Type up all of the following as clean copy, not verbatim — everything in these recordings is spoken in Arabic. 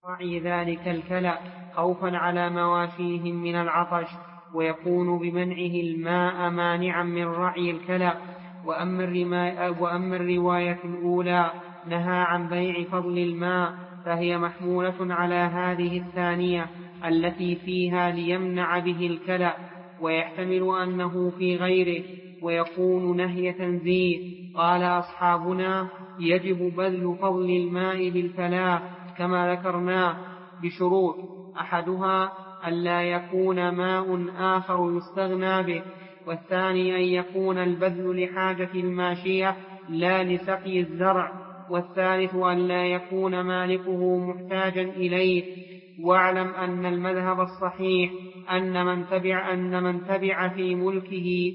رعي ذلك الكلأ خوفا على مواشيهم من العطش، ويكون بمنعه الماء مانعا من رعي الكلأ. وأما الرواية الأولى نهى عن بيع فضل الماء، فهي محمولة على هذه الثانية التي فيها ليمنع به الكلأ، ويحتمل أنه في غيره ويكون نهي تنزيه. قال أصحابنا: يجب بذل فضل الماء بالفلاة كما ذكرناه بشروط: أحدها ألا يكون ماء آخر يستغنى به، والثاني أن يكون البذل لحاجة الماشية لا لسقي الزرع، والثالث أن لا يكون مالكه محتاجا إليه. واعلم أن المذهب الصحيح أن من تبع في ملكه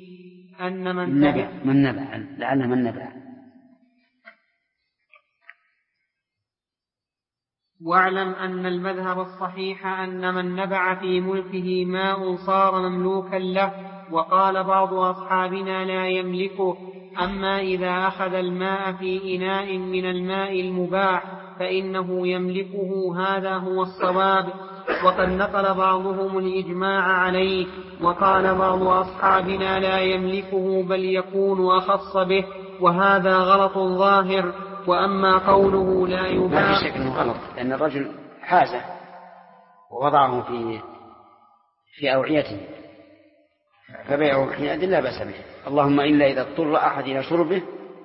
واعلم أن المذهب الصحيح أن من نبع في ملكه ماء صار مملوكا له، وقال بعض أصحابنا لا يملكه. أما إذا أخذ الماء في إناء من الماء المباح فإنه يملكه، هذا هو الصواب. وقد نقل بعضهم الإجماع عليه، وقال بعض أصحابنا لا يملكه بل يكون أخص به، وهذا غلط ظاهر. وأما قوله لا يباع، ما في شك أنه غلط، لأن الرجل حازه ووضعه في أوعيته، فبيعه حينئذ لا بأس به، اللهم إلا إذا اضطر أحد إلى شربه،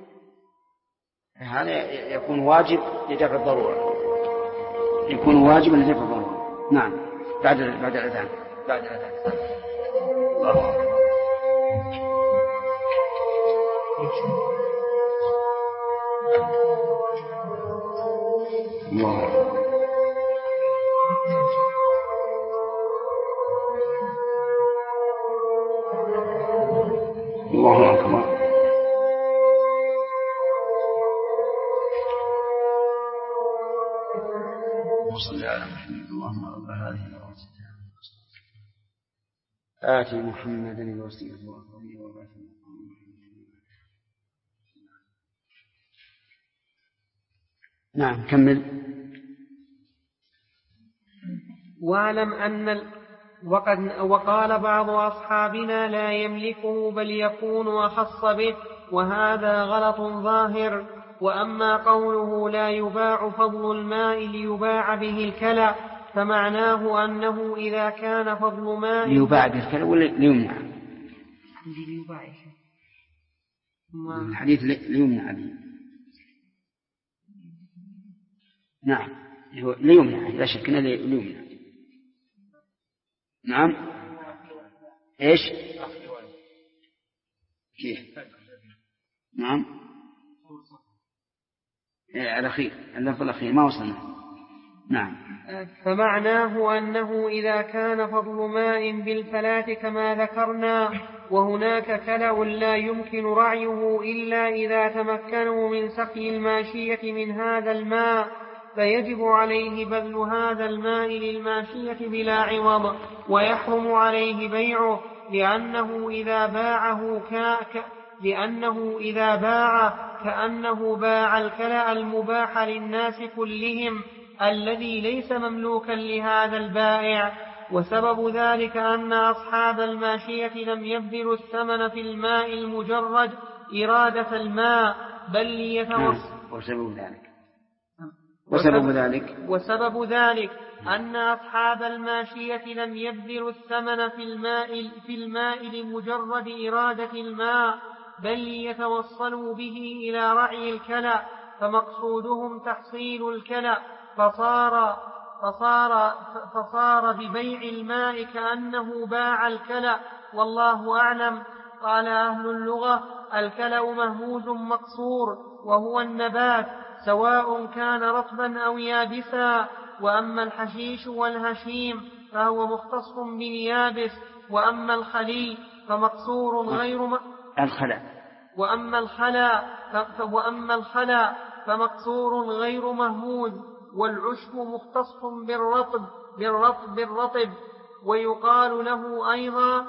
هذا يكون واجب لدفع الضرورة، يكون واجبا لدفع الضرورة. نعم. بعد الأذان. الله أكبر. وصل على محمد. اللهم رب هذه الأوصية آتي محمدا الوسيلة والفضيلة وبعثه. نعم كمل. واعلم أن وقال بعض أصحابنا لا يملكه بل يكون أخص به، وهذا غلط ظاهر. وأما قوله لا يباع فضل الماء ليباع به الكلى، فمعناه أنه إذا كان فضل ماء ليباع به الكلى ولا ليمنع؟ الحديث ليمنع به. نعم ليمنع، لا شك أنه ليمنع. نعم. إيش كيف؟ نعم الأخير، اللفظ الأخير ما وصلنا. نعم. فمعناه أنه إذا كان فضل ماء بالفلاة كما ذكرنا، وهناك كلأ لا يمكن رعيه إلا إذا تمكنوا من سقي الماشية من هذا الماء، فيجب عليه بذل هذا الماء للماشية بلا عوض، ويحرم عليه بيعه، لأنه إذا باع كأنه باع الكلأ المباح للناس كلهم الذي ليس مملوكا لهذا البائع. وسبب ذلك أن أصحاب الماشية لم يبذلوا الثمن في الماء المجرد إرادة الماء، بل وسبب ذلك أن أصحاب الماشية لم يبذلوا الثمن في الماء لمجرد إرادة الماء، بل يتوصلوا به إلى رعي الكلأ، فمقصودهم تحصيل الكلأ، فصار ببيع الماء كأنه باع الكلأ، والله أعلم. قال أهل اللغة: الكلأ مهموز مقصور، وهو النبات سواء كان رطبا أو يابسا. وأما الحشيش والهشيم فهو مختص باليابس، وأما الخلي فمقصور فمقصور غير مهموز. والعشب مختص بالرطب، ويقال له أيضا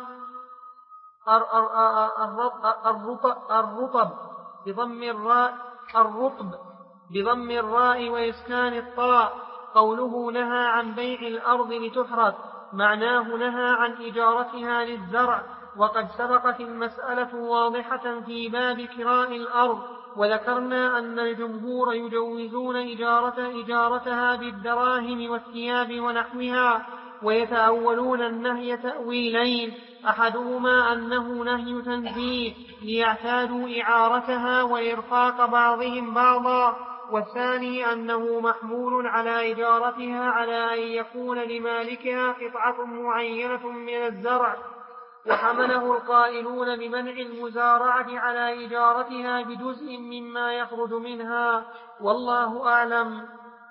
الرطب بضم الراء وإسكان الطاء. قوله نهى عن بيع الأرض لتحرث معناه نهى عن إجارتها للزرع، وقد سبقت المسألة واضحة في باب كراء الأرض، وذكرنا أن الجمهور يجوزون إجارتها بالدراهم والثياب ونحوها، ويتأولون النهي تأويلين: أحدهما أنه نهي تنزيه ليعتادوا إعارتها وإرفاق بعضهم بعضا، والثاني أنه محمول على إجارتها على أن يكون لمالكها قطعة معينة من الزرع، وحمله القائلون بمنع المزارعة على إجارتها بجزء مما يخرج منها، والله أعلم.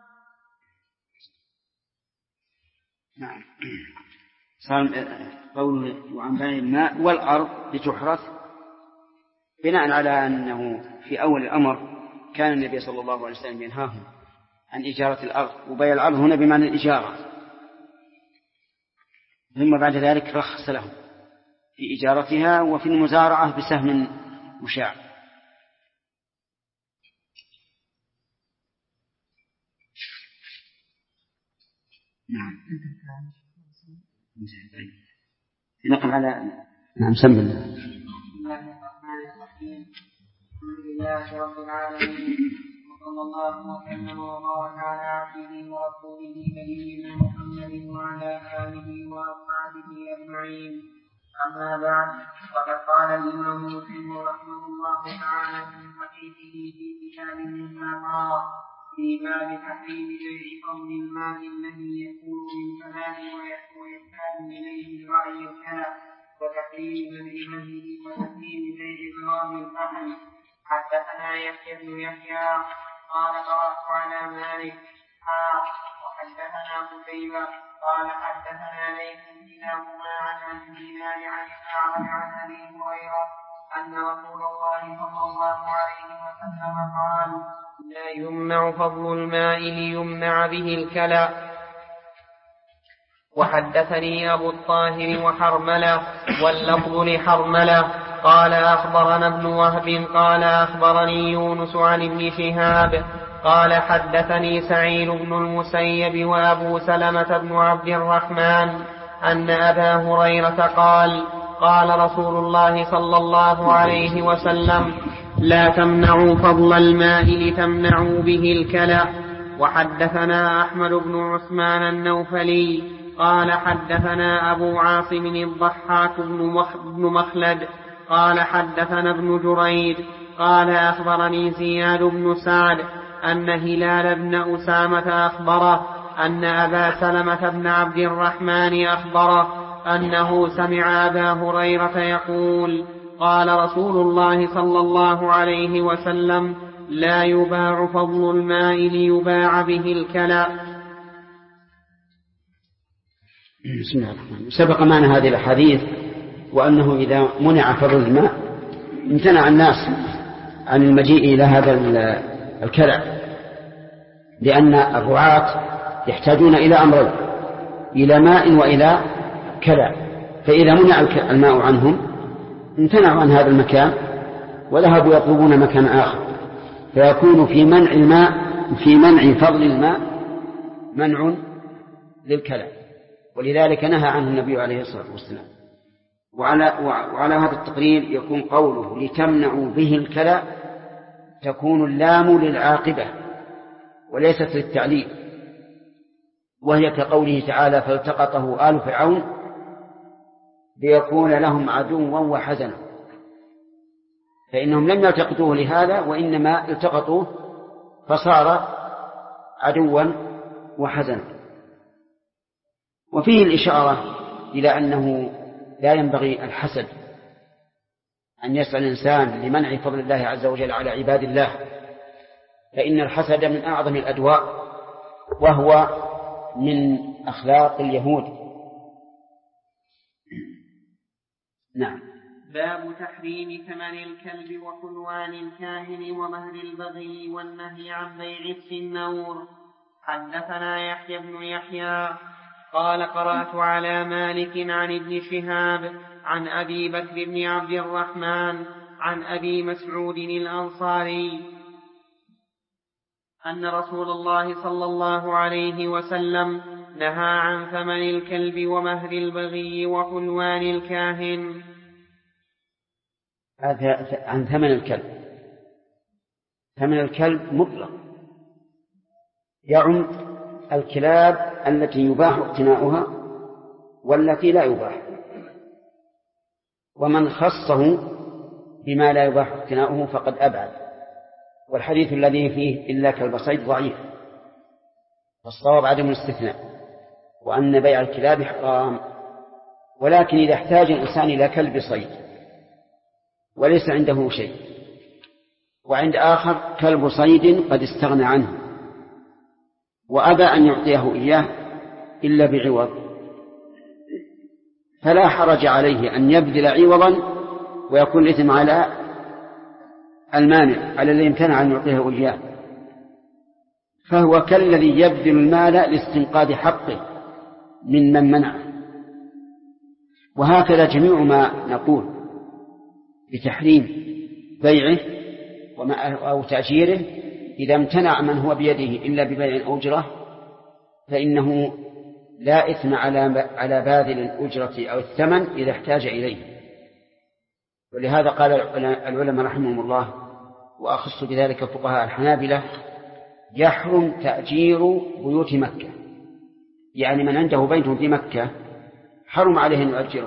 نعم. صار قوله وعن بيع الماء والأرض لتحرث بناء على أنه في أول الأمر كان النبي صلى الله عليه وسلم ينهاهم عن إجارة الأرض، وبيع الأرض هنا بمعنى الإجارة، ثم بعد ذلك رخص لهم في إجارتها وفي المزارعة بسهم مشاع. نعم. نقل على نعم سم الله. الحمد لله رب العالمين، وصلى الله وسلم وبارك على عبده ورسوله نبينا محمد وعلى آله وأصحابه أجمعين. أما بعد، فقد قال الإمام مسلم رحمه الله تعالى في صحيحه في كتاب المساقات في باب تحريم بيع فضل الماء الذي يكون من كلام ويحتاج إليه الرعي الكلى، وتحريم منعه وتحريم بيع ضراب الفحل. حدثنا يحيى بن يحيى قال قرأت على مالك وحدثنا قتيبة قال حدثنا ليث كلاهما عن أبي دينار عن الأعرج عن أبي هريرة أن رسول الله صلى الله عليه وسلم قال: لا يمنع فضل الماء ليمنع به الكلى. وحدثني أبو الطاهر وحرملة واللفظ لحرملة قال أخبرنا ابن وهب قال أخبرني يونس عن ابن شهاب قال حدثني سعيد بن المسيب وأبو سلمة بن عبد الرحمن أن أبا هريرة قال: قال رسول الله صلى الله عليه وسلم: لا تمنعوا فضل الماء لتمنعوا به الكلى. وحدثنا أحمد بن عثمان النوفلي قال حدثنا أبو عاصم الضحاك بن مخلد قال حدثنا ابن جريد قال أخبرني زياد بن سعد أن هلال بن أسامة أخبره أن أبا سلمة بن عبد الرحمن أخبره أنه سمع أبا هريرة يقول: قال رسول الله صلى الله عليه وسلم: لا يباع فضل الماء ليباع به الكلى. بسم الله الرحمن الرحيم. سبق معنا هذه الحديث وأنه إذا منع فضل الماء امتنع الناس عن المجيء إلى هذا الكلى، لأن الرعاة يحتاجون إلى أمرين: إلى ماء وإلى كلى، فإذا منع الماء عنهم امتنعوا عن هذا المكان وذهبوا يطلبون مكان آخر، فيكون في منع الماء في منع فضل الماء منع للكلى، ولذلك نهى عنه النبي عليه الصلاة والسلام. وعلى هذا التقرير يكون قوله لتمنعوا به الكلى تكون اللام للعاقبة وليست للتعليل، وهي كقوله تعالى: فالتقطه آل فرعون ليكون لهم عدوا وحزنا، فإنهم لم يلتقطوه لهذا وإنما التقطوه فصار عدوا وحزنا. وفيه الإشارة إلى أنه لا ينبغي الحسد أن يسعى الإنسان لمنع فضل الله عز وجل على عباد الله، فإن الحسد من أعظم الأدواء وهو من أخلاق اليهود. نعم. باب تحريم ثمن الكلب وحلوان الكاهن ومهر البغي والنهي عن بيع السنور. حدثنا يحيى بن يحيى قال قرأت على مالك عن ابن شهاب عن أبي بكر بن عبد الرحمن عن أبي مسعود الأنصاري أن رسول الله صلى الله عليه وسلم نهى عن ثمن الكلب ومهر البغي وحلوان الكاهن. عن ثمن الكلب. ثمن الكلب مطلق، يعم الكلاب التي يباح اقتناؤها والتي لا يباح، ومن خصه بما لا يباح اقتناؤه فقد أبعد. والحديث الذي فيه إلا كلب صيد ضعيف، فالصواب عدم الاستثناء، وأن بيع الكلاب حرام. ولكن إذا احتاج الإنسان إلى كلب صيد وليس عنده شيء، وعند آخر كلب صيد قد استغنى عنه وأبى أن يعطيه إياه إلا بعوض، فلا حرج عليه أن يبذل عوضا ويكون الإثم على المانع، على الذي امتنع أن يعطيه إياه، فهو كالذي يبذل المال لاستنقاذ حقه من منعه. وهكذا جميع ما نقول بتحريم بيعه أو تأجيره إذا امتنع من هو بيده إلا ببيع أو أجرة فإنه لا إثم على باذل الأجرة أو الثمن إذا احتاج إليه. ولهذا قال العلماء رحمهم الله، وأخص بذلك فقهاء الحنابلة: يحرم تأجير بيوت مكة، يعني من عنده بيت في مكة حرم عليه أن يؤجره.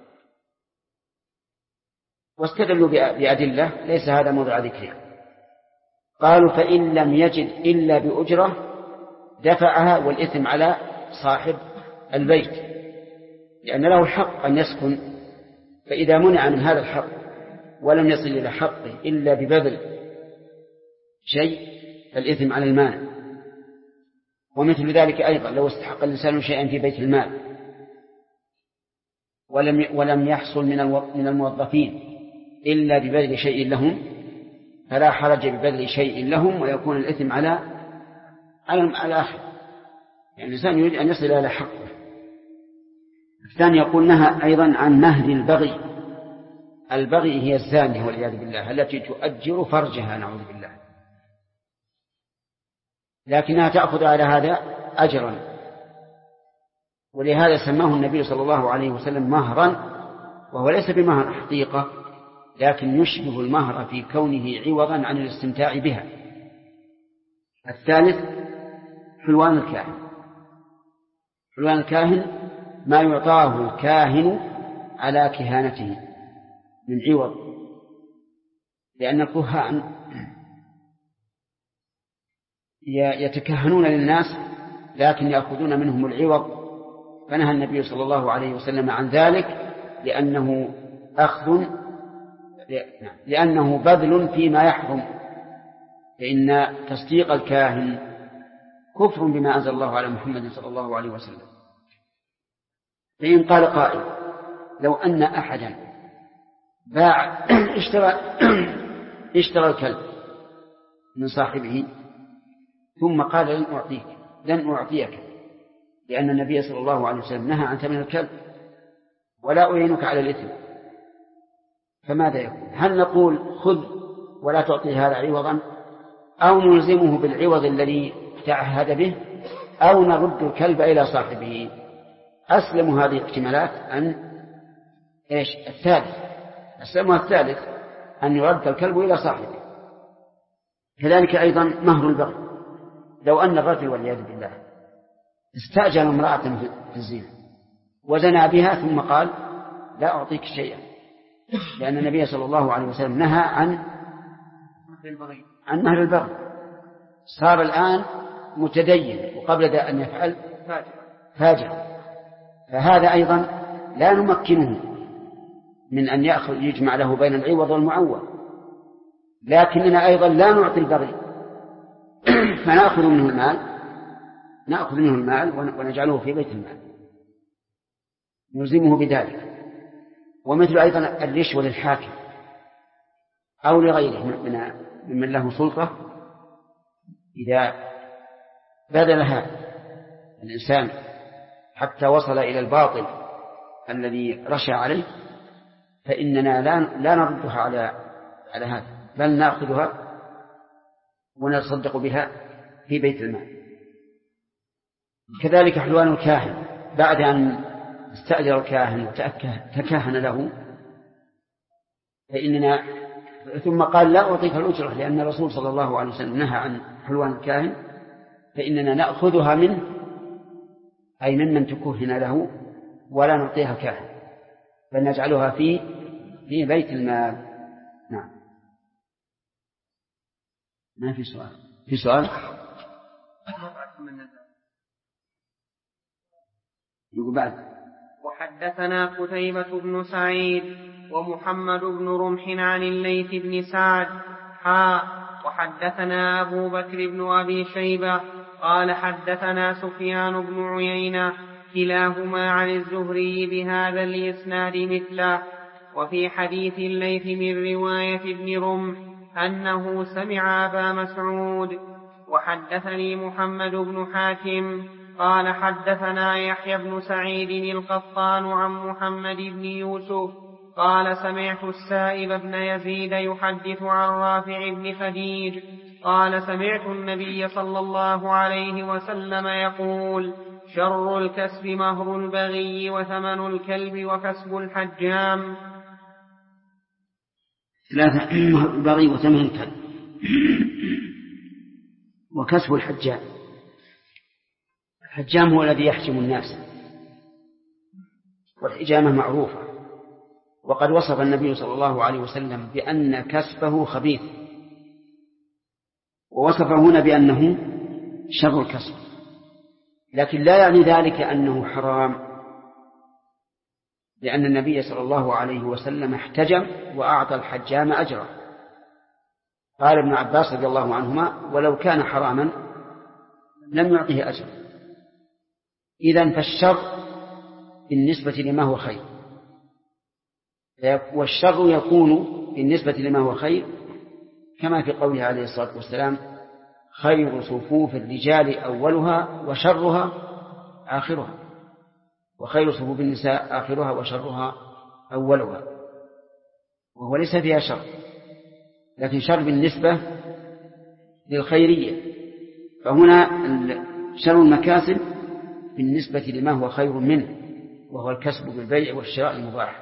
واستدلوا بأدلة ليس هذا موضع ذكرها. قالوا: فإن لم يجد إلا بأجرة دفعها والإثم على صاحب البيت، لأن له الحق أن يسكن، فإذا منع من هذا الحق ولم يصل إلى حقه إلا ببذل شيء فالإثم على المانع. ومثل ذلك أيضا لو استحق الإنسان شيئا في بيت المال ولم يحصل من الموظفين إلا ببذل شيء لهم فلا حرج ببذل شيء لهم ويكون الإثم على الآخر، يعني الإنسان يريد أن يصل إلى حقه. الثاني يقول: نهى أيضا عن مهر البغي. البغي هي الزانية والعياذ بالله التي تؤجر فرجها، نعوذ بالله، لكنها تأخذ على هذا أجرا، ولهذا سماه النبي صلى الله عليه وسلم مهرا، وهو ليس بمهر حقيقة لكن يشبه المهر في كونه عوضا عن الاستمتاع بها. الثالث حلوان الكاهن. حلوان الكاهن ما يعطاه الكاهن على كهانته من عوض، لأن الكهان يتكهنون للناس لكن يأخذون منهم العوض، فنهى النبي صلى الله عليه وسلم عن ذلك لأنه بذل فيما يحرم، فإن تصديق الكاهن كفر بما أنزل الله على محمد صلى الله عليه وسلم. فإن قال قائل: لو أن أحدا اشترى الكلب من صاحبه ثم قال: لن أعطيك لأن النبي صلى الله عليه وسلم نهى عن ثمن الكلب ولا أعينك على الإثم، فماذا يكون؟ هل نقول خذ ولا تعطي هذا عوضا، أو نلزمه بالعوض الذي تعهد به، أو نرد الكلب إلى صاحبه؟ أسلم هذه الاحتمالات أن الثالث أن يرد الكلب إلى صاحبه. كذلك أيضا مهر البغي. لو أن الرجل والعياذ بالله استأجر امرأة في الزنا وزنى بها ثم قال: لا أعطيك شيئا، لأن النبي صلى الله عليه وسلم نهى عن مهر البغي، صار الآن متدين وقبل أن يفعل فاجر، فهذا أيضا لا نمكنه من أن يجمع له بين العوض والمعوض، لكننا أيضا لا نعطي البغي فنأخذ منه المال ونجعله في بيت المال، نلزمه بذلك. ومثل أيضا الرشوة للحاكم أو لغيره ممن له سلطة، إذا بذلها الإنسان حتى وصل إلى الباطل الذي رشى عليه فإننا لا نردها على هذا، بل نأخذها ونتصدق بها في بيت المال. كذلك حلوان الكاهن بعد أن استأجر الكاهن وتكهن له فإننا ثم قال لا أعطيك الأجرة لأن الرسول صلى الله عليه وسلم نهى عن حلوان الكاهن، فإننا نأخذها منه أي ممن تكهن له ولا نعطيها الكاهن بل نجعلها في بيت المال. نعم. ما في سؤال؟ في سؤال؟ يقول بعد. وحدثنا قتيبة بن سعيد ومحمد بن رمح عن الليث بن سعد وحدثنا أبو بكر بن أبي شيبة قال حدثنا سفيان بن عيينة كلاهما عن الزهري بهذا الإسناد مثله. وفي حديث الليث من رواية ابن رمح أنه سمع أبا مسعود. وحدثني محمد بن حاتم قال حدثنا يحيى بن سعيد القطان عن محمد بن يوسف قال سمعت السائب بن يزيد يحدث عن رافع بن خديج قال سمعت النبي صلى الله عليه وسلم يقول شر الكسب مهر البغي وثمن الكلب وكسب الحجام. ثلاثة: مهر البغي وثمن الكلب وكسب الحجام. الحجام هو الذي يحجم الناس، والحجامة معروفة، وقد وصف النبي صلى الله عليه وسلم بأن كسبه خبيث، ووصفه هنا بأنه شر الكسب، لكن لا يعني ذلك أنه حرام، لأن النبي صلى الله عليه وسلم احتجم وأعطى الحجام أجره. قال ابن عباس رضي الله عنهما ولو كان حراما لم يعطه أجر. إذن فالشر بالنسبة لما هو خير، والشر يكون بالنسبة لما هو خير كما في قوله عليه الصلاة والسلام خير صفوف الرجال أولها وشرها آخرها، وخير صفوف النساء آخرها وشرها أولها، وهو ليس فيها شر، لكن شر بالنسبة للخيرية. فهنا شر المكاسب بالنسبة لما هو خير منه، وهو الكسب بالبيع والشراء المباح.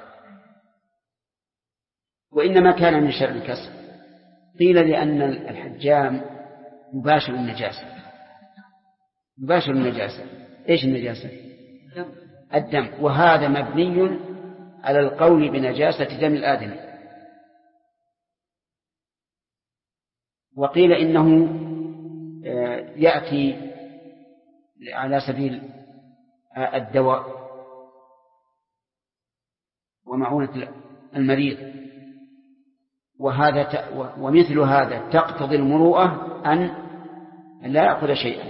وإنما كان من شر الكسب قيل لأن الحجام مباشر النجاسة. مباشر النجاسة. إيش النجاسة؟ الدم، وهذا مبني على القول بنجاسة دم الآدمي. وقيل إنه يأتي على سبيل الدواء ومعونة المريض، ومثل هذا تقتضي المروءة أن لا يأخذ شيئا،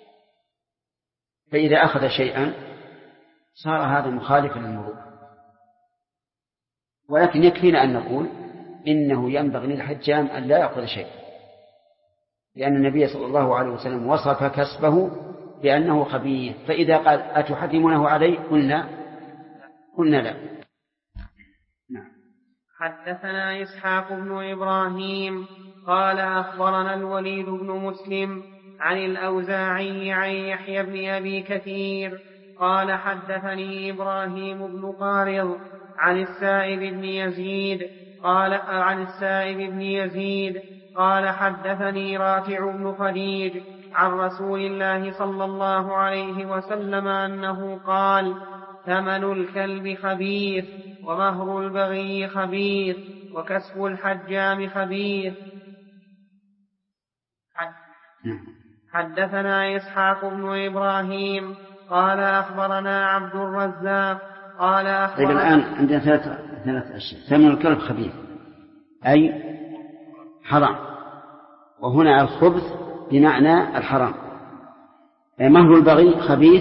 فإذا أخذ شيئا صار هذا مخالفا للمروءة. ولكن يكفينا أن نقول إنه ينبغي للحجام أن لا يأخذ شيئا، لأن النبي صلى الله عليه وسلم وصف كسبه بأنه خبيث، فإذا قال أتحرمونه عليه قلنا لا. نعم. حدثنا إسحاق بن إبراهيم قال أخبرنا الوليد بن مسلم عن الأوزاعي عن يحيى بن أبي كثير قال حدثني إبراهيم بن قارض عن السائب بن يزيد قال حدثني رافع بن خديج عن رسول الله صلى الله عليه وسلم أنه قال ثمن الكلب خبيث ومهر البغي خبيث وكسب الحجام خبيث. حدثنا إسحاق بن إبراهيم قال أخبرنا عبد الرزاق قال أخبرنا. طيب الآن عندنا ثلاث أشياء. ثمن الكلب خبيث أي حرام، وهنا الخبث بمعنى الحرام. مهر البغي خبيث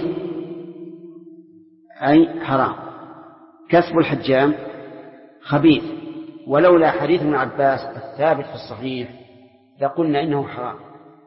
أي حرام. كسب الحجام خبيث، ولولا حديث ابن عباس الثابت في الصحيح لقلنا إنه حرام،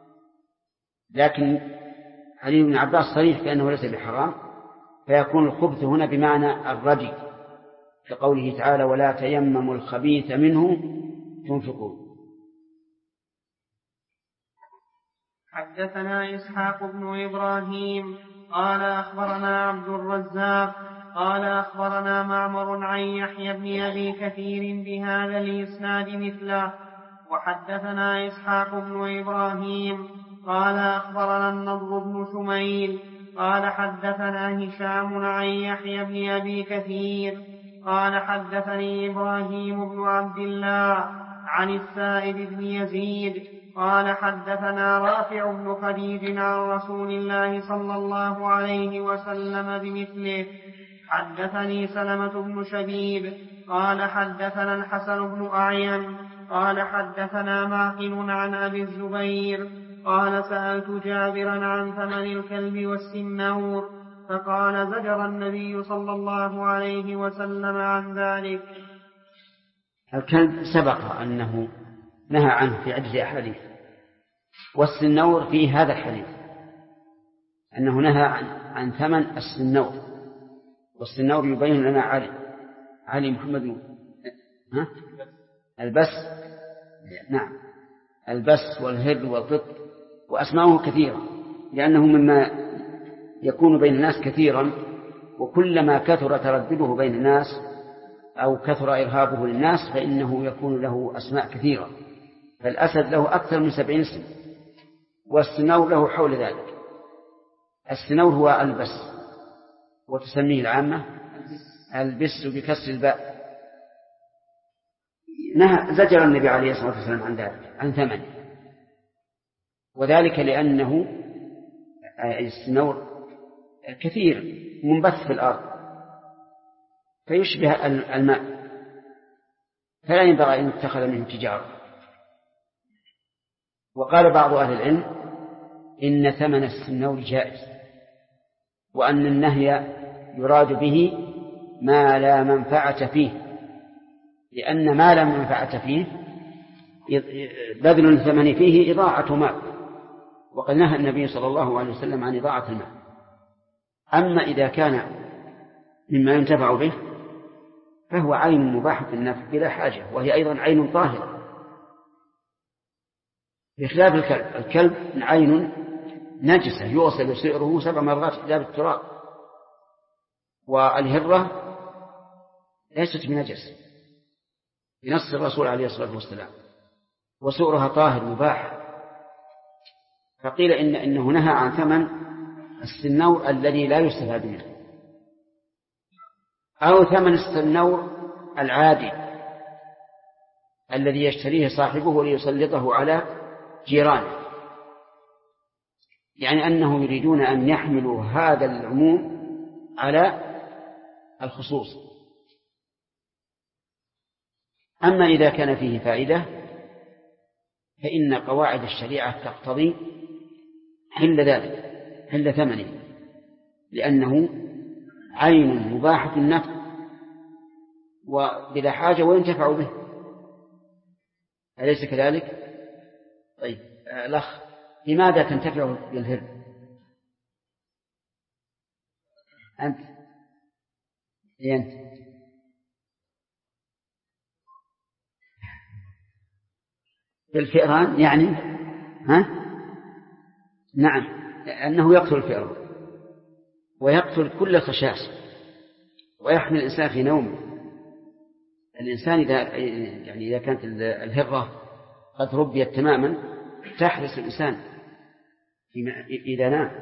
لكن حديث ابن عباس صريح بأنه ليس بحرام، فيكون الخبث هنا بمعنى الردي، كقوله تعالى ولا تيمموا الخبيث منه تنفقون. حدثنا إسحاق بن إبراهيم قال أخبرنا عبد الرزاق قال أخبرنا معمر عن يحيى بن أبي كثير بهذا الإسناد مثله. وحدثنا إسحاق بن إبراهيم قال أخبرنا النضر بن شميل قال حدثنا هشام عن يحيى بن أبي كثير قال حدثني إبراهيم بن عبد الله عن السائب بن يزيد قال حدثنا رافع بن خديج عن رسول الله صلى الله عليه وسلم بمثله. حدثني سلمة بن شبيب قال حدثنا الحسن بن أعين قال حدثنا معقل عن أبي الزبير قال سألت جابرا عن ثمن الكلب والسنور فقال زجر النبي صلى الله عليه وسلم عن ذلك. الكلب سبق أنه نهى عنه في عدة أحاديث، والسنور في هذا الحديث أنه نهى عن ثمن السنور. والسنور يبين لنا علي محمد البس، نعم، البس والهر والقط وأسماؤه كثيرة، لأنه مما يكون بين الناس كثيرا، وكلما كثر تردده بين الناس أو كثر إرهابه للناس فإنه يكون له أسماء كثيرة. فالأسد له أكثر من 70 اسم، والسنور له حول ذلك. السنور هو البس، وتسميه العامة البس بكسر الباء. زجر النبي عليه الصلاة والسلام عن ذلك، عن ثمنه، وذلك لأنه السنور كثير منبث في الأرض فيشبه الماء، فلا ينبغي أن يتخذ منه تجارة. وقال بعض أهل العلم إن ثمن السنور جائز، وأن النهي يراد به ما لا منفعة فيه، لأن ما لا منفعة فيه بذل الثمن فيه إضاعة مال، وقد نهى النبي صلى الله عليه وسلم عن إضاعة المال. أما إذا كان مما ينتفع به فهو عين مباحة النفع بلا حاجة، وهي أيضا عين طاهرة، بخلاف الكلب عين نجسة يغسل سئره 7 مرات إلى بالتراب، والهرة ليست بنجس بنص الرسول عليه الصلاة والسلام، وسؤرها طاهر مباح. فقيل إنه نهى عن ثمن السنور الذي لا يستفاد منه، أو ثمن السنور العادي الذي يشتريه صاحبه ليسلطه على جيرانه، يعني أنه يريدون أن يحملوا هذا العموم على الخصوص. أما إذا كان فيه فائدة فإن قواعد الشريعة تقتضي حل ذلك، حل ثمنه، لأنه عين مباحة النفع وبلا حاجة وينتفع به، أليس كذلك؟ طيب الأخ، لماذا تنتفع بالهر؟ أنت بالفئران يعني نعم، أنه يقتل الفئران ويقتل كل خشاش ويحمي الإنسان في نومه. الإنسان إذا كانت الهرة قد ربيت تماما تحرس الإنسان إذا نام،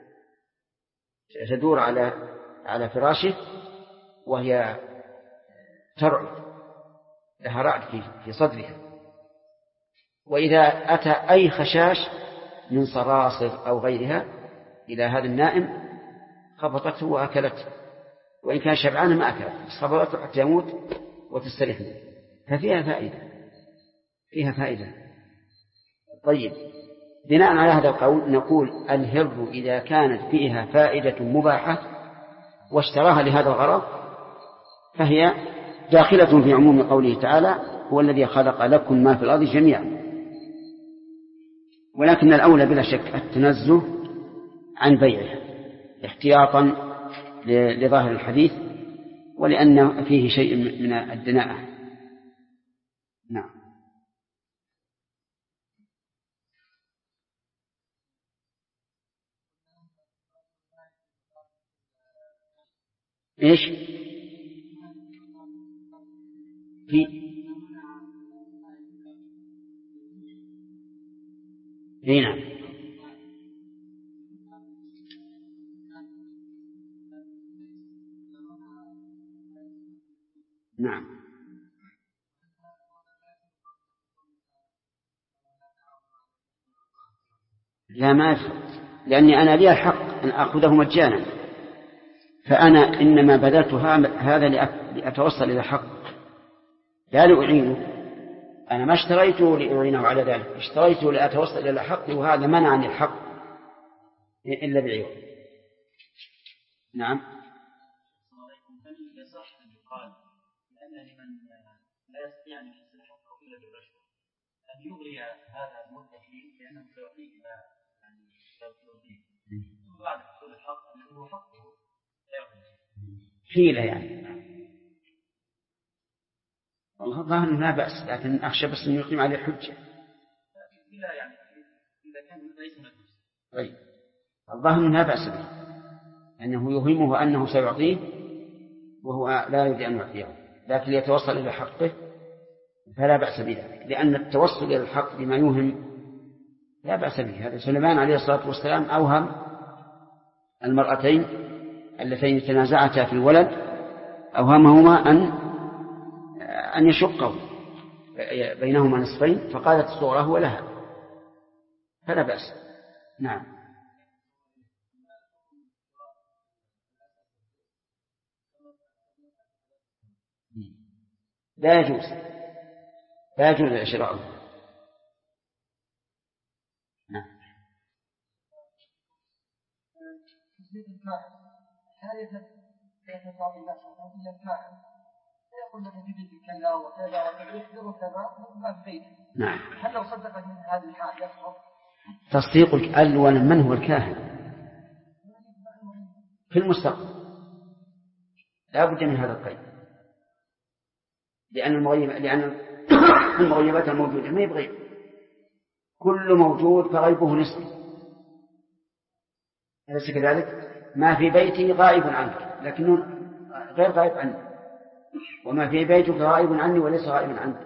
تدور على فراشه وهي ترعد، لها رعد في صدرها، وإذا أتى أي خشاش من صراصر أو غيرها إلى هذا النائم خبطته وأكلته، وإن كان شبعانا ما أكلته، خبطته حتى يموت وتستريح منه. ففيها فائدة. طيب، بناء على هذا القول نقول الهر إذا كانت فيها فائدة مباحة واشتراها لهذا الغرض فهي داخلة في عموم قوله تعالى هو الذي خلق لكم ما في الأرض جميعا. ولكن الأولى بلا شك التنزه عن بيعه احتياطا لظاهر الحديث، ولأن فيه شيء من الدناءة. نعم. إيش في هنا؟ نعم. لا ما أفهم، لأني أنا لي الحق أن أخذه مجانا، فأنا إنما بذلت هذا لأتوصل إلى الحق لا لأعينه. أنا ما اشتريته لأعينه على ذلك، اشتريته لأتوصل إلى الحق، وهذا منعني الحق إلا بعيوه. نعم. هل يصح أن يقال لأن لمن لا يستطيع أن يحصل حقه إلا بالرشوة أن يغري هذا المدعي لأنه سيعطيه بعد حصول الحق أنه حقه حيلة يعني؟ والله ظاهر لا بأس، لكن أخشى بس أن يقيم عليه حجة. لا يعني إذا كان ليس مدرس. طيب الظاهر لا بأس به، أنه يهمه أنه سيعطيه وهو لا يريد أن يعطيه، لكن يتوصل إلى حقه فلا بأس بذلك، لأن التوصل إلى الحق بما يوهم لا بأس به. هذا سليمان عليه الصلاة والسلام أوهم المرأتين اللتين تنازعتا في الولد، أوهمهما أن يشقه بينهما نصفين، فقالت الصغرى هو لها، فلا بأس. نعم. لا يجوز، لا يجوز شراؤه. نعم. نعم. هل لو صدق من هذه الحال يصح؟ تصديق الأول من هو الكاهن في المستقبل لا بد من هذا القيد، لأن المغيبات الموجودة ما يبغي، كل موجود فغيبه نسبي، أليس كذلك؟ ما في بيتي غائب عنك لكنه غير غائب عني، وما في بيتك غائب عني وليس غائبا عنك.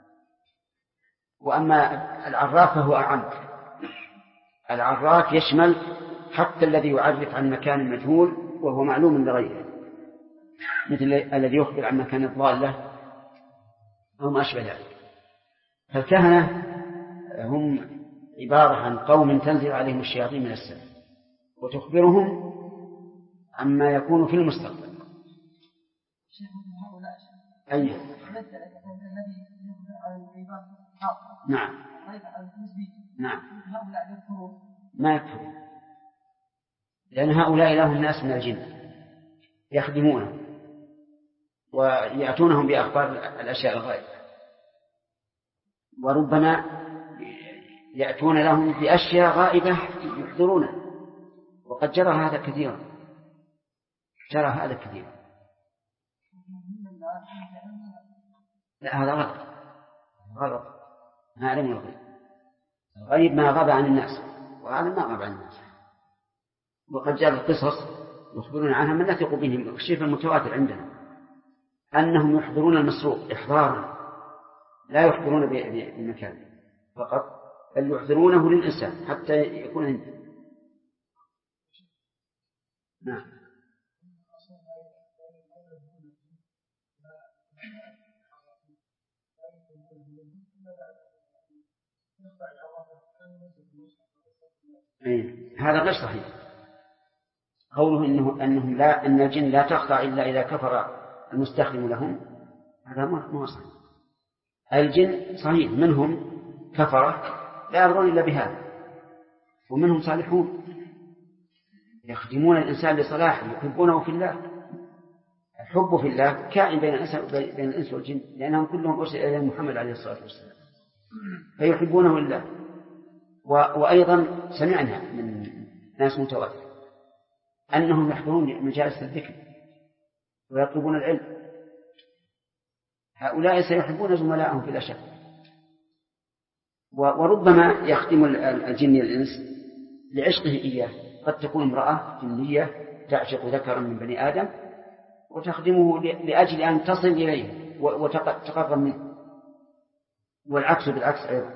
وأما العراف فهو أعم، العراف يشمل حتى الذي يعرف عن مكان مجهول وهو معلوم لغيره، مثل الذي يخبر عن مكان الضالة أو ما أشبه ذلك. فالكهنة هم عبارة عن قوم تنزل عليهم الشياطين من السماء وتخبرهم عما يكون في المستقبل. أي نعم نعم ما يكفرون، لأن هؤلاء لهم ناس من الجن يخدمونه ويأتونهم بأخبار الأشياء الغائبة، وربما يأتون لهم بأشياء غائبة يحضرونه، وقد جرى هذا كثيرا، جرى هذا كثيرا. لا هذا غلط، غلط، هذا من الغيب. الغيب ما غاب عن الناس، وهذا ما غاب عن الناس. وقد جاء القصص يخبرون عنها من نثق بهم، الشيء المتواتر عندنا أنهم يحضرون المسروق إحضارا، لا يحضرون بمكان فقط، بل يحضرونه للإنسان حتى يكون عنده. نعم. هذا غير صحيح، قوله أنهم لا، أن الجن لا تخضع إلا إذا كفر المستخدم لهم، هذا ما صحيح. الجن صحيح منهم كفرة لا يرضون إلا بهذا، ومنهم صالحون يخدمون الإنسان لصلاحه يحبونه في الله. الحب في الله كائن بين الإنس والجن، لأنهم كلهم أرسل إلى محمد عليه الصلاة والسلام فيحبونه لله. وأيضا سمعنا من ناس متواتر أنهم يحضرون مجالس الذكر ويطلبون العلم، هؤلاء سيحبون زملائهم في الأشياء. وربما يخدم الجن الإنس لعشقه إياه، قد تكون امرأة جنية تعشق ذكرا من بني آدم وتخدمه لأجل أن تصل إليه وتقرب منه. والعكس بالعكس أيضا،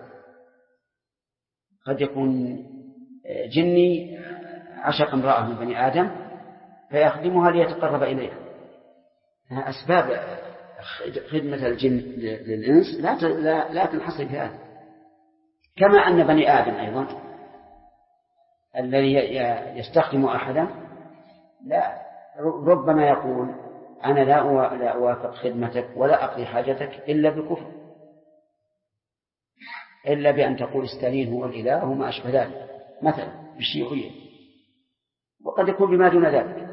قد يكون جني عشق امرأة من بني آدم فيخدمها ليتقرب إليها. أسباب خدمة الجن للإنس لا تنحصر في هذا. كما أن بني آدم أيضا الذي يستخدم أحدا ربما يقول أنا لا أوافق خدمتك ولا أقضي حاجتك إلا بالكفر، إلا بأن تقول استالين هو الإله وما أشبه ذلك، مثلا بالشيوعية، وقد يكون بما دون ذلك.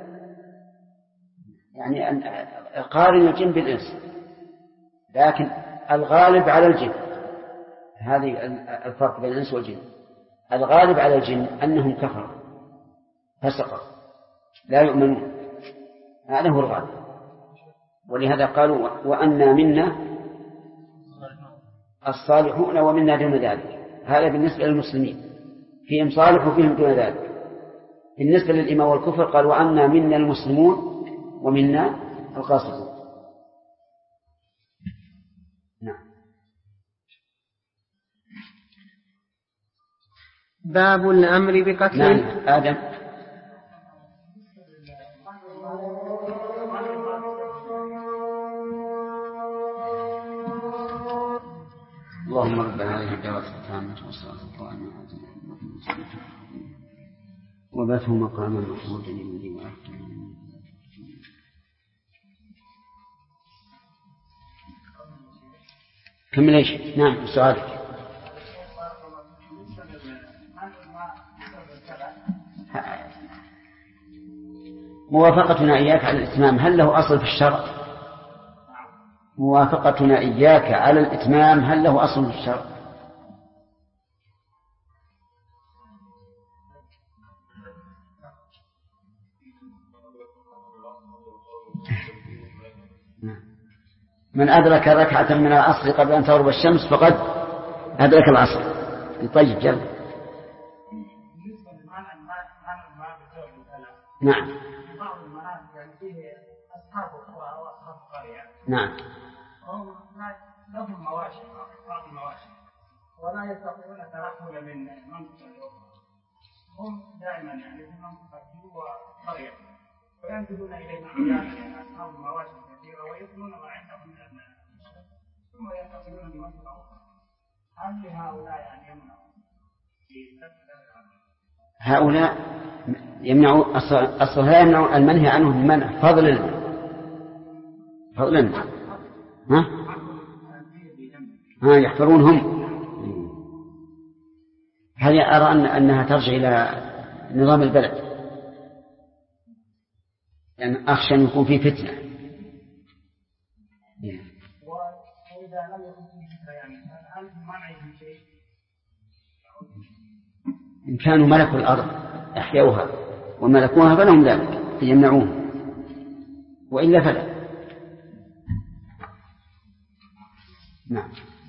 يعني أن قارن الجن بالإنس، لكن الغالب على الجن، هذه الفرق بين الإنس والجن، الغالب على الجن أنهم كفروا فسقوا لا يؤمنون، هذا هو الغالب. ولهذا قالوا وأنا منا الصالحون ومنا دون ذلك. هذا بالنسبة للمسلمين، فيهم صالح وفيهم دون ذلك. بالنسبة للإيمان والكفر قال وأنا منا المسلمون ومنا القاسطون. نعم. باب الأمر بقتل. نعم. آدم. اللهم ربنا عليك الدعوة التامة والصلاة القائمة وبثه مقاما محمودا الذي وعدته. كمل ايش؟ نعم سؤالك. موافقتنا إياك على الإتمام هل له أصل في الشرع؟ موافقتنا إياك على الإتمام هل له أصل في الشرع؟ من أدرك ركعة من العصر قبل أن تغرب الشمس فقد أدرك العصر. طيب جل. نعم. نعم. لهم مواشي بعض المواشي ولا يستطيعون التنقل من منطقة أخرى، هم دائما يعني في منطقة وقرية وينتهون إليهم أصحاب المواشي الكثيرة ويبنون ما عندهم من أبناء ثم ينتقلون لمنطقة أخرى. هل لهؤلاء أن يمنعوا؟ هؤلاء يمنعوا أصلا لا يمنعوا المنهي عنهم منع فضل يحفرونهم. هذه أرى أنها ترجع إلى نظام البلد، يعني أخشى أن يكون في فتنة. وإذا لم يكن في فتنة يعني هل منعهم شيء؟ إن كانوا ملكوا الأرض أحيوها وملكوها فلهم ذلك يمنعوه، وإلا فلا. نعم.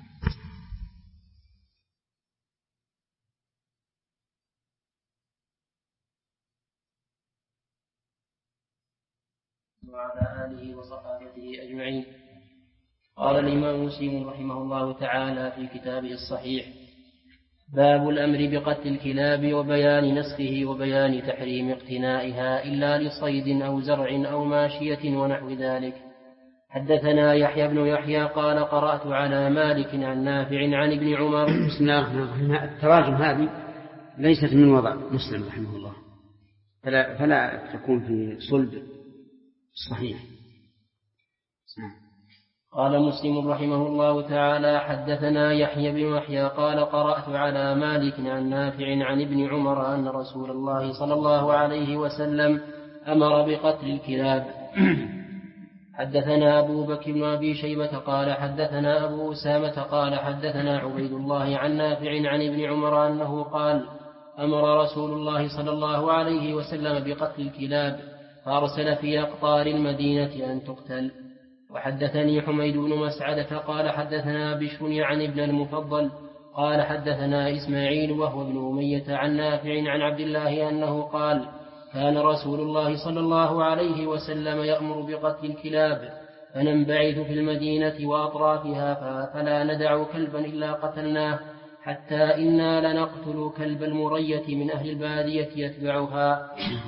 وعلى آله وصحابته أجمعين. قال الإمام مسلم رحمه الله تعالى في كتابه الصحيح: باب الأمر بقتل الكلاب وبيان نسخه وبيان تحريم اقتنائها إلا لصيد أو زرع أو ماشية ونحو ذلك. حدثنا يحيى بن يحيى قال قرأت على مالك عن نافع عن ابن عمر. بسم الله الرحمن الرحيم. التراجم هذه ليست من وضع مسلم رحمه الله، فلا تكون في صلب صحيح. قال مسلم رحمه الله تعالى: حدثنا يحيى بن يحيى قال قرأت على مالك عن نافع عن ابن عمر أن رسول الله صلى الله عليه وسلم أمر بقتل الكلاب. حدثنا أبو بكر بن أبي شيبة قال حدثنا أبو أسامة قال حدثنا عبيد الله عن نافع عن ابن عمر أنه قال: أمر رسول الله صلى الله عليه وسلم بقتل الكلاب فأرسل في أقطار المدينة أن تقتل. وحدثني حميد بن مسعدة قال حدثنا بشر عن ابن المفضل قال حدثنا إسماعيل وهو ابن أمية عن نافع عن عبد الله أنه قال: كان رسول الله صلى الله عليه وسلم يأمر بقتل الكلاب، فننبعث في المدينة وأطرافها فلا ندع كلبا إلا قتلناه، حتى إنا لنقتل كلب المرية من أهل البادية يتبعها.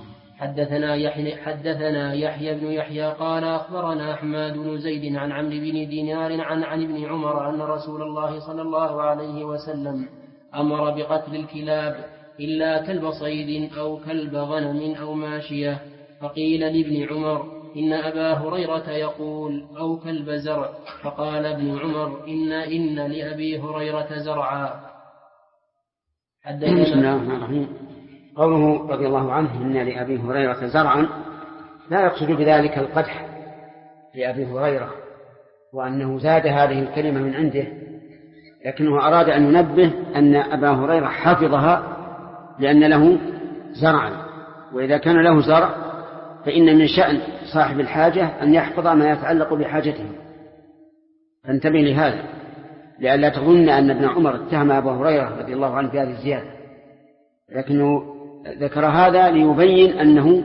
حدثنا يحيى بن يحيى قال أخبرنا حماد بن زيد عن عمرو بن دينار عن ابن عمر أن رسول الله صلى الله عليه وسلم أمر بقتل الكلاب إلا كلب صيد أو كلب غنم أو ماشية. فقيل لابن عمر إن أبا هريرة يقول أو كلب زرع، فقال ابن عمر إن لأبي هريرة زرعا. بسم الله الرحمن الرحيم. قوله رضي الله عنه إن لأبي هريرة زرعا لا يقصد بذلك القدح لأبي هريرة وأنه زاد هذه الكلمة من عنده، لكنه أراد أن ينبه أن أبا هريرة حفظها لأن له زرعا، وإذا كان له زرع فإن من شأن صاحب الحاجة أن يحفظ ما يتعلق بحاجته، فانتبه لهذا لئلا تظن أن ابن عمر اتهم أبا هريرة رضي الله عنه بهذه الزيادة، لكنه ذكر هذا ليبين أنه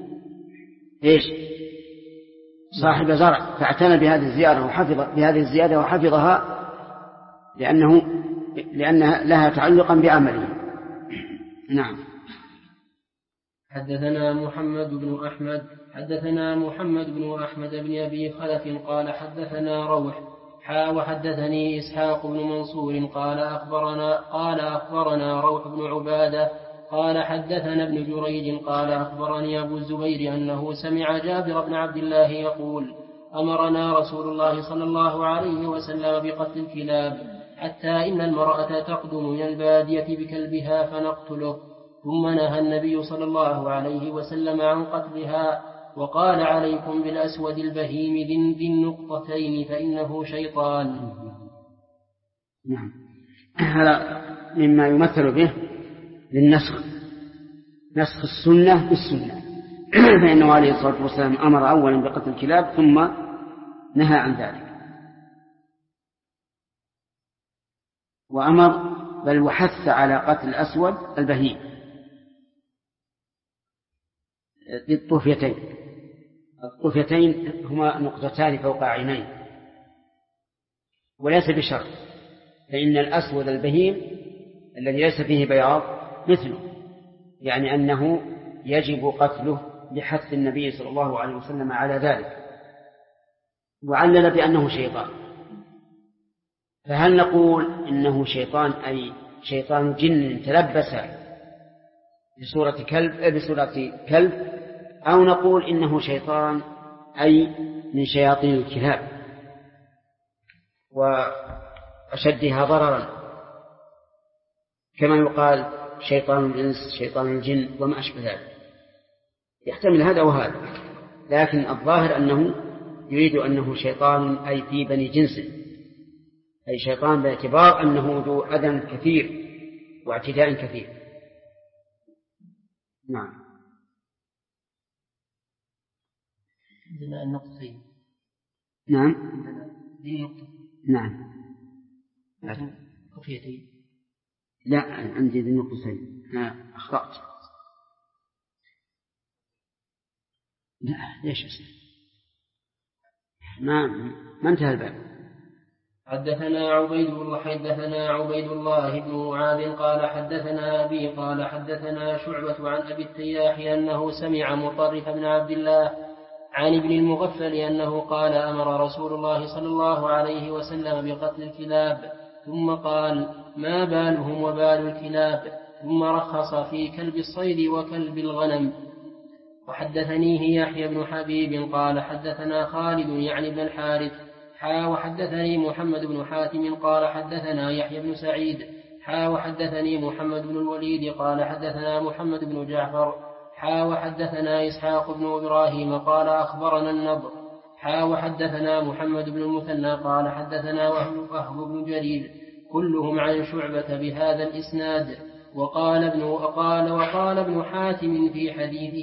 صاحب زرع فاعتنى بهذه الزيادة وحفظها لأنها لها تعلقا بعمله. نعم. حدثنا محمد بن أحمد بن أبي خلف قال حدثنا روح وحدثني إسحاق بن منصور قال أخبرنا روح بن عبادة قال حدثنا ابن جريج قال أخبرني أبو الزبير أنه سمع جابر بن عبد الله يقول أمرنا رسول الله صلى الله عليه وسلم بقتل الكلاب، حتى إن المرأة تقدم من البادية بكلبها فنقتله، ثم نهى النبي صلى الله عليه وسلم عن قتلها وقال عليكم بالأسود البهيم ذي النقطتين فإنه شيطان. نعم. هذا مما يمثل به للنسخ، نسخ السنة بالسنة، فإنه عليه الصلاة والسلام أمر أولا بقتل الكلاب ثم نهى عن ذلك، وأمر بل وحث على قتل الأسود البهيم بالطوفيتين. الطوفيتين هما نقطتان فوق عينين، وليس بشرط، فإن الأسود البهيم الذي ليس فيه بياض مثله، يعني أنه يجب قتله بحث النبي صلى الله عليه وسلم على ذلك، وعلل بأنه شيطان. فهل نقول إنه شيطان أي شيطان جن تلبس بصورة كلب، أو نقول إنه شيطان أي من شياطين الكلاب وأشدها ضررا، كما يقال شيطان الإنس شيطان الجن وما أشبه ذلك، يحتمل هذا وهذا، لكن الظاهر أنه يريد أنه شيطان أي في بني جنسه، أي شيطان باعتبار أنه ذو أذى كثير واعتداء كثير. نعم. عندنا النقطتين. نعم. ذي النقطة. نعم. طوفيتين. لا، عندي ذي النقطتين. أخطأت. لا، ليش أسأل؟ ما انتهى الباب. حدثنا عبيد الله بن معاذ قال حدثنا أبي قال حدثنا شعبة عن أبي التياح أنه سمع مطرف بن عبد الله عن ابن المغفل أنه قال أمر رسول الله صلى الله عليه وسلم بقتل الكلاب، ثم قال ما بالهم وبال الكلاب، ثم رخص في كلب الصيد وكلب الغنم. وحدثنيه يحيى بن حبيب قال حدثنا خالد يعني بن الحارث وحدثني محمد بن حاتم قال حدثنا يحيى بن سعيد وحدثني محمد بن الوليد قال حدثنا محمد بن جعفر وحدثنا إسحاق بن إبراهيم قال أخبرنا النضر وحدثنا محمد بن المثنى قال حدثنا وهب بن جرير كلهم عن شعبة بهذا الإسناد. وقال ابن حاتم في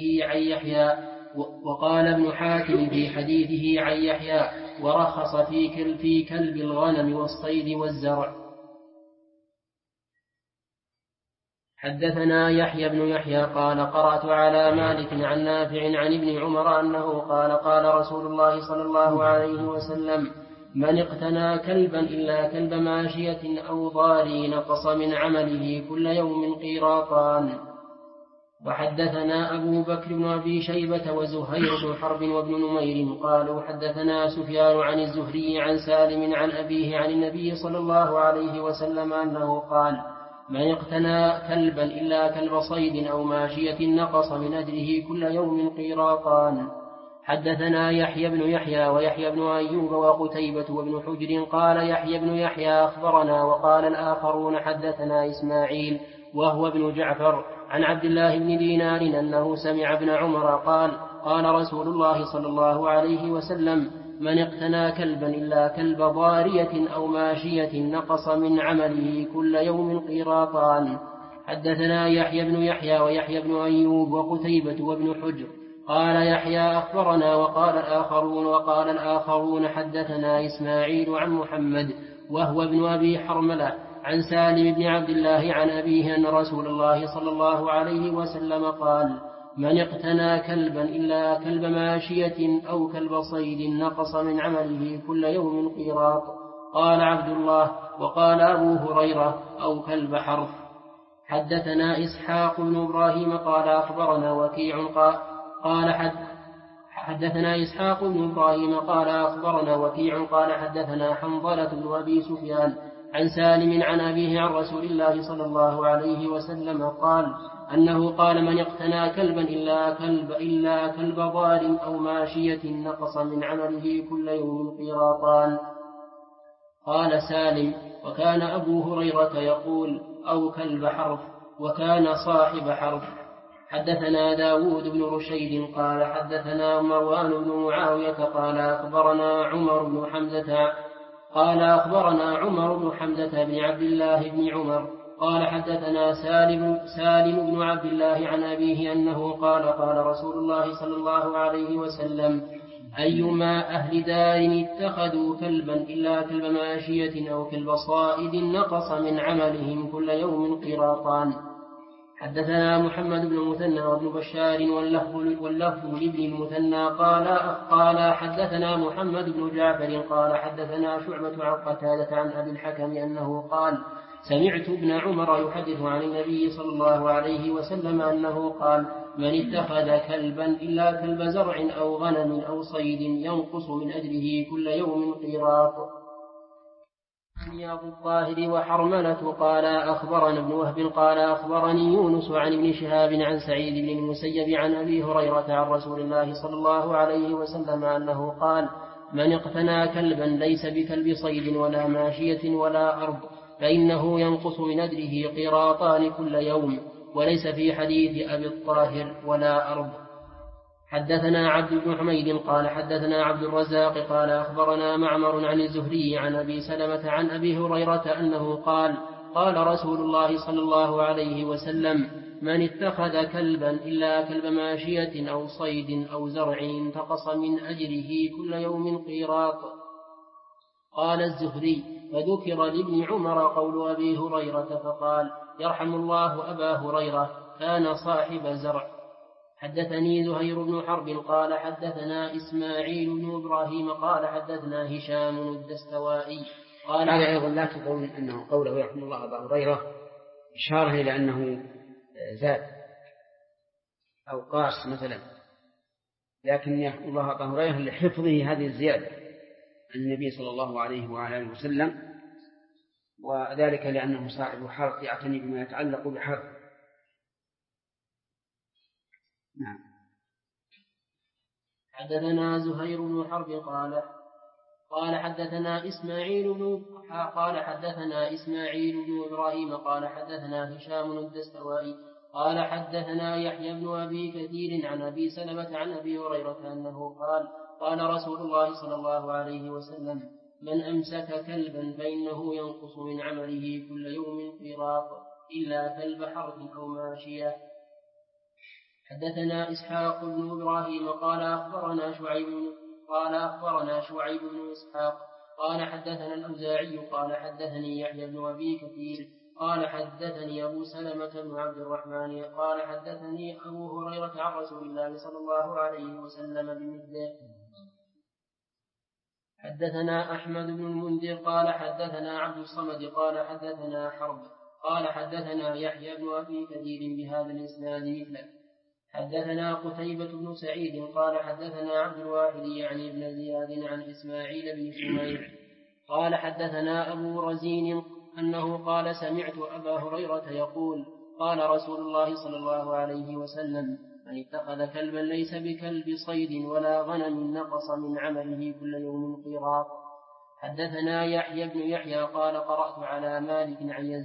حديثه عن يحيى ورخص في كلب الغنم والصيد والزرع. حدثنا يحيى بن يحيى قال قرأت على مالك عن نافع عن ابن عمر أنه قال قال رسول الله صلى الله عليه وسلم من اقتنى كلبا إلا كلب ماشية أو ضاري نقص من عمله كل يوم قيراطان. وحدثنا أبو بكر بن أبي شيبة وزهير بن حرب وابن نمير قالوا حدثنا سفيان عن الزهري عن سالم عن أبيه عن النبي صلى الله عليه وسلم أنه قال من اقتنى كلبا إلا كلب صيد أو ماشية نقص من أجره كل يوم قيراطان. حدثنا يحيى بن يحيى ويحيى بن أيوب وقتيبة وابن حجر قال يحيى بن يحيى أخبرنا وقال الآخرون حدثنا إسماعيل وهو ابن جعفر عن عبد الله بن دينار أنه سمع ابن عمر قال قال رسول الله صلى الله عليه وسلم من اقتنى كلبا إلا كلب ضارية أو ماشية نقص من عمله كل يوم قيراطان. حدثنا يحيى بن يحيى ويحيى بن أيوب وقتيبة وابن حجر قال يحيى أخبرنا وقال الآخرون حدثنا إسماعيل عن محمد وهو ابن أبي حرملة عن سالم بن عبد الله عن أبيه أن رسول الله صلى الله عليه وسلم قال من اقتنى كلبا إلا كلب ماشية أو كلب صيد نقص من عمله كل يوم قيراط. قال عبد الله وقال أبو هريرة أو كلب حرث. حدثنا إسحاق بن إبراهيم قال أخبرنا وكيع قال حدثنا إسحاق بن إبراهيم قال أخبرنا وكيع قال حدثنا حنظلة بن أبي سفيان عن سالم عن أبيه عن رسول الله صلى الله عليه وسلم قال أنه قال من اقتنى كلبا إلا كلب ضار أو ماشية نقص من عمله كل يوم قيراطان. قال سالم وكان أبو هريرة يقول أو كلب حرث وكان صاحب حرث. حدثنا داود بن رشيد قال حدثنا مروان بن معاوية قال أخبرنا عمر بن حمزة بن عبد الله بن عمر قال حدثنا سالم بن عبد الله عن أبيه أنه قال قال رسول الله صلى الله عليه وسلم أيما أهل دار اتخذوا كلبا إلا كلب ماشية أو كلب صائد نقص من عملهم كل يوم قيراطان. حدثنا محمد بن المثنى وابن بشار واللفظ لابن المثنى قال حدثنا محمد بن جعفر قال حدثنا شعبة عن قتادة عن أبي الحكم أنه قال سمعت ابن عمر يحدث عن النبي صلى الله عليه وسلم أنه قال من اتخذ كلبا إلا كلب زرع أو غنم أو صيد ينقص من أجره كل يوم قيراط. أبو الطاهر وحرملة قال أخبرنا ابن وهب قال أخبرني يونس عن ابن شهاب عن سعيد بن المسيب عن أبي هريرة عن رسول الله صلى الله عليه وسلم أنه قال من اقتنى كلبا ليس بكلب صيد ولا ماشية ولا أرض فإنه ينقص من أجره قيراطان كل يوم. وليس في حديث أبي الطاهر ولا أرض. حدثنا عبد بن حميد قال حدثنا عبد الرزاق قال أخبرنا معمر عن الزهري عن أبي سلمة عن أبي هريرة أنه قال قال رسول الله صلى الله عليه وسلم من اتخذ كلبا إلا كلب ماشية أو صيد أو زرع انتقص من أجره كل يوم قيراط. قال الزهري فذكر لابن عمر قول أبي هريرة فقال يرحم الله أبا هريرة كان صاحب زرع. حدثني زهير بن حرب قال حدثنا إسماعيل بن إبراهيم قال حدثنا هشام الدستوائي قال هذا أيضا لا تقول أنه قوله يرحم الله أبا هريرة إشارة إلى أنه زاد أو قاس مثلا، لكن يرحم الله أبا هريرة لحفظه هذه الزيادة عن النبي صلى الله عليه وعلى آله وسلم، وذلك لأنه صاحب حرث يعتني بما يتعلق بحرث. نعم. حدثنا زهير بن حرب قال حدثنا إسماعيل بن إبراهيم قال حدثنا هشام الدستوائي قال حدثنا يحيى بن أبي كثير عن أبي سلمة عن أبي هريرة أنه قال قال رسول الله صلى الله عليه وسلم من أمسك كلبا فإنه ينقص من عمله كل يوم قيراط إلا كلب حرث أو ماشية. حدثنا إسحاق بن إبراهيم قال أخبرنا شعيب بن إسحاق قال حدثنا الأوزاعي قال حدثني يحيى بن أبي كثير قال حدثني أبو سلمة بن عبد الرحمن قال حدثني أبو هريرة عن رسول الله صلى الله عليه وسلم بمثله. حدثنا أحمد بن المنذر قال حدثنا عبد الصمد قال حدثنا حرب قال حدثنا يحيى بن أبي كثير بهذا الإسناد مثله. حدثنا قتيبة بن سعيد قال حدثنا عبد الواحد يعني بن زياد عن إسماعيل بن شمير قال حدثنا أبو رزين أنه قال سمعت أبا هريرة يقول قال رسول الله صلى الله عليه وسلم من اتخذ كلبا ليس بكلب صيد ولا غنم نقص من عمله كل يوم قيراط. حدثنا يحيى بن يحيى قال قرأت على مالك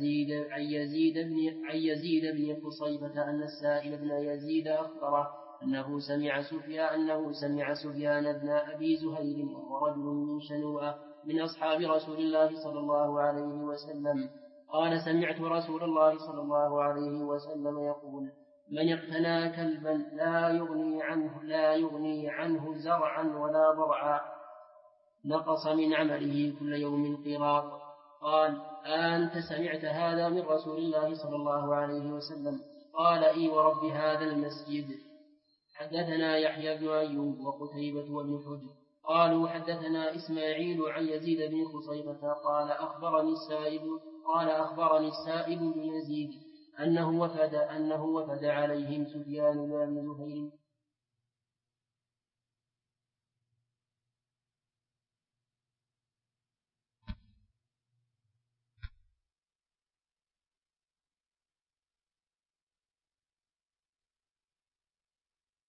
عن يزيد بن قصيبة أن السائل بن يزيد أخبره أنه سمع سفيان بن أبي زهير وهو رجل من شنوءة من أصحاب رسول الله صلى الله عليه وسلم قال سمعت رسول الله صلى الله عليه وسلم يقول من اقتنى كلبا لا يغني عنه زرعا ولا ضرعا نقص من عمله كل يوم قيراط. قال أنت سمعت هذا من رسول الله صلى الله عليه وسلم؟ قال إي ورب هذا المسجد. حدثنا يحيى بن أيوب وقتيبة وابن حجر قالوا حدثنا إسماعيل عن يزيد بن خصيبة قال أخبرني السائب بن يزيد أنه وفد عليهم سفيان بن أبي زهير